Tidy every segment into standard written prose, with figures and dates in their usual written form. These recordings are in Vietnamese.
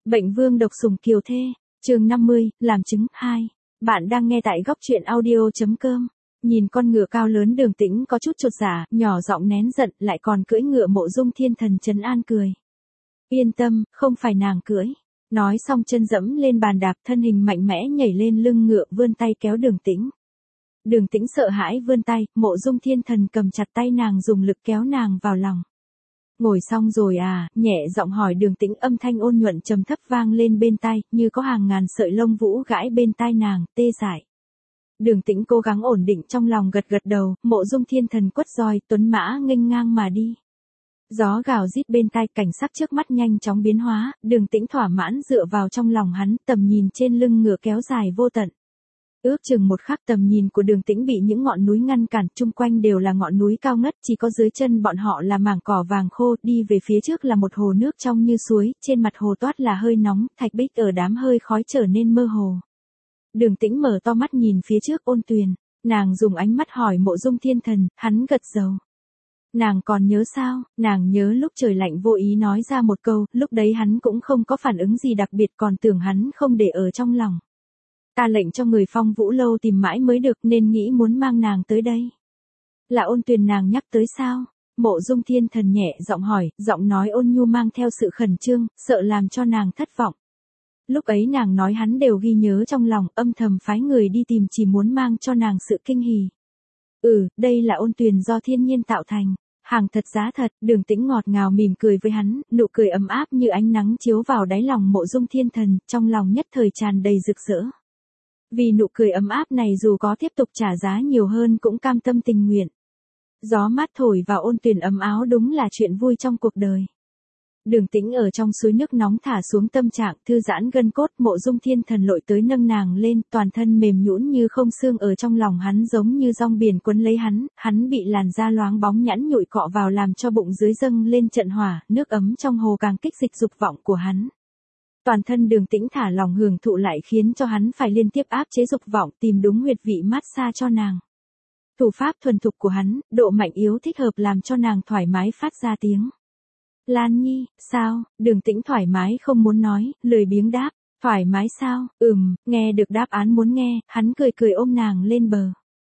Bệnh vương độc sủng kiều thê, chương 50, làm chứng 2. Bạn đang nghe tại góc truyện audio.com. Nhìn con ngựa cao lớn Đường Tĩnh có chút chột dạ, nhỏ giọng nén giận, lại còn cưỡi ngựa Mộ Dung Thiên Thần trấn an cười. Yên tâm, không phải nàng cưỡi. Nói xong chân dẫm lên bàn đạp, thân hình mạnh mẽ nhảy lên lưng ngựa, vươn tay kéo Đường Tĩnh. Đường Tĩnh sợ hãi vươn tay, Mộ Dung Thiên Thần cầm chặt tay nàng, dùng lực kéo nàng vào lòng. Ngồi xong rồi à, nhẹ giọng hỏi Đường Tĩnh, âm thanh ôn nhuận trầm thấp vang lên bên tai, như có hàng ngàn sợi lông vũ gãi bên tai nàng, tê dại. Đường Tĩnh cố gắng ổn định trong lòng, gật gật đầu. Mộ Dung Thiên Thần quất roi, tuấn mã nghênh ngang mà đi. Gió gào rít bên tai, cảnh sắc trước mắt nhanh chóng biến hóa, Đường Tĩnh thỏa mãn dựa vào trong lòng hắn, tầm nhìn trên lưng ngựa kéo dài vô tận. Ước chừng một khắc, tầm nhìn của Đường Tĩnh bị những ngọn núi ngăn cản, chung quanh đều là ngọn núi cao ngất, chỉ có dưới chân bọn họ là mảng cỏ vàng khô, đi về phía trước là một hồ nước trong như suối, trên mặt hồ toát là hơi nóng, thạch bích ở đám hơi khói trở nên mơ hồ. Đường Tĩnh mở to mắt nhìn phía trước, Ôn Tuyền, nàng dùng ánh mắt hỏi Mộ Dung Thiên Thần, hắn gật đầu. Nàng còn nhớ sao? Nàng nhớ lúc trời lạnh vô ý nói ra một câu, lúc đấy hắn cũng không có phản ứng gì đặc biệt, còn tưởng hắn không để ở trong lòng. Ta lệnh cho người Phong Vũ Lâu tìm mãi mới được, nên nghĩ muốn mang nàng tới đây. Là Ôn Tuyền nàng nhắc tới sao? Mộ Dung Thiên Thần nhẹ giọng hỏi, giọng nói ôn nhu mang theo sự khẩn trương, sợ làm cho nàng thất vọng. Lúc ấy nàng nói hắn đều ghi nhớ trong lòng, âm thầm phái người đi tìm, chỉ muốn mang cho nàng sự kinh hỉ. Đây là Ôn Tuyền do thiên nhiên tạo thành, hàng thật giá thật. Đường Tĩnh ngọt ngào mỉm cười với hắn, nụ cười ấm áp như ánh nắng chiếu vào đáy lòng Mộ Dung Thiên Thần, trong lòng nhất thời tràn đầy rực rỡ. Vì nụ cười ấm áp này dù có tiếp tục trả giá nhiều hơn cũng cam tâm tình nguyện. Gió mát thổi vào Ôn Tuyền ấm áo đúng là chuyện vui trong cuộc đời. Đường Tĩnh ở trong suối nước nóng thả xuống tâm trạng, thư giãn gân cốt. Mộ Dung Thiên Thần lội tới nâng nàng lên, toàn thân mềm nhũn như không xương, ở trong lòng hắn giống như rong biển quấn lấy hắn, hắn bị làn da loáng bóng nhẵn nhụi cọ vào làm cho bụng dưới dâng lên trận hỏa, nước ấm trong hồ càng kích dịch dục vọng của hắn. Toàn thân Đường Tĩnh thả lòng hưởng thụ lại khiến cho hắn phải liên tiếp áp chế dục vọng, tìm đúng huyệt vị mát xa cho nàng. Thủ pháp thuần thục của hắn, độ mạnh yếu thích hợp làm cho nàng thoải mái phát ra tiếng. Lan Nhi, sao? Đường Tĩnh thoải mái không muốn nói, lười biếng đáp. Thoải mái sao? Nghe được đáp án muốn nghe, hắn cười cười ôm nàng lên bờ.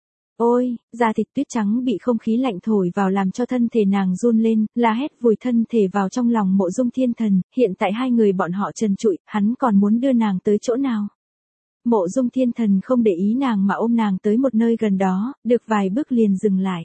Ôi, da thịt tuyết trắng bị không khí lạnh thổi vào làm cho thân thể nàng run lên, la hét vùi thân thể vào trong lòng Mộ Dung Thiên Thần. Hiện tại hai người bọn họ trần trụi, hắn còn muốn đưa nàng tới chỗ nào? Mộ Dung Thiên Thần không để ý nàng mà ôm nàng tới một nơi gần đó, được vài bước liền dừng lại.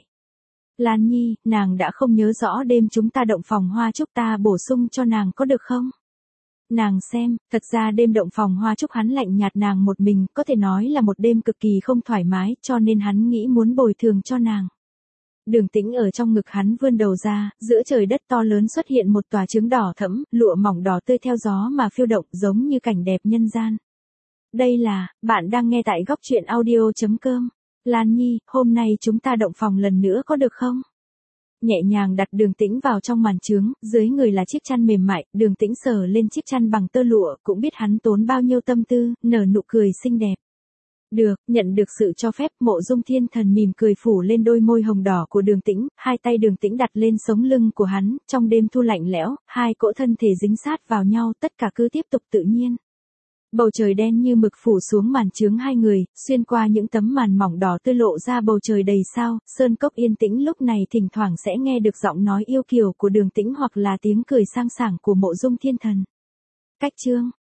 Lan Nhi, nàng đã không nhớ rõ đêm chúng ta động phòng hoa trúc, ta bổ sung cho nàng có được không? Nàng xem, thật ra đêm động phòng hoa trúc hắn lạnh nhạt nàng một mình, có thể nói là một đêm cực kỳ không thoải mái, cho nên hắn nghĩ muốn bồi thường cho nàng. Đường Tĩnh ở trong ngực hắn vươn đầu ra, giữa trời đất to lớn xuất hiện một tòa trứng đỏ thẫm, lụa mỏng đỏ tươi theo gió mà phiêu động, giống như cảnh đẹp nhân gian. Đây là, bạn đang nghe tại góc truyện audio.com. Lan Nhi, hôm nay chúng ta động phòng lần nữa có được không? Nhẹ nhàng đặt Đường Tĩnh vào trong màn trướng, dưới người là chiếc chăn mềm mại, Đường Tĩnh sờ lên chiếc chăn bằng tơ lụa, cũng biết hắn tốn bao nhiêu tâm tư, nở nụ cười xinh đẹp. Được, nhận được sự cho phép, Mộ Dung Thiên Thần mỉm cười phủ lên đôi môi hồng đỏ của Đường Tĩnh, hai tay Đường Tĩnh đặt lên sống lưng của hắn, trong đêm thu lạnh lẽo, hai cỗ thân thể dính sát vào nhau, tất cả cứ tiếp tục tự nhiên. Bầu trời đen như mực phủ xuống màn trướng hai người, xuyên qua những tấm màn mỏng đỏ tươi lộ ra bầu trời đầy sao, sơn cốc yên tĩnh lúc này thỉnh thoảng sẽ nghe được giọng nói yêu kiều của Đường Tĩnh hoặc là tiếng cười sang sảng của Mộ Dung Thiên Thần. Cách chương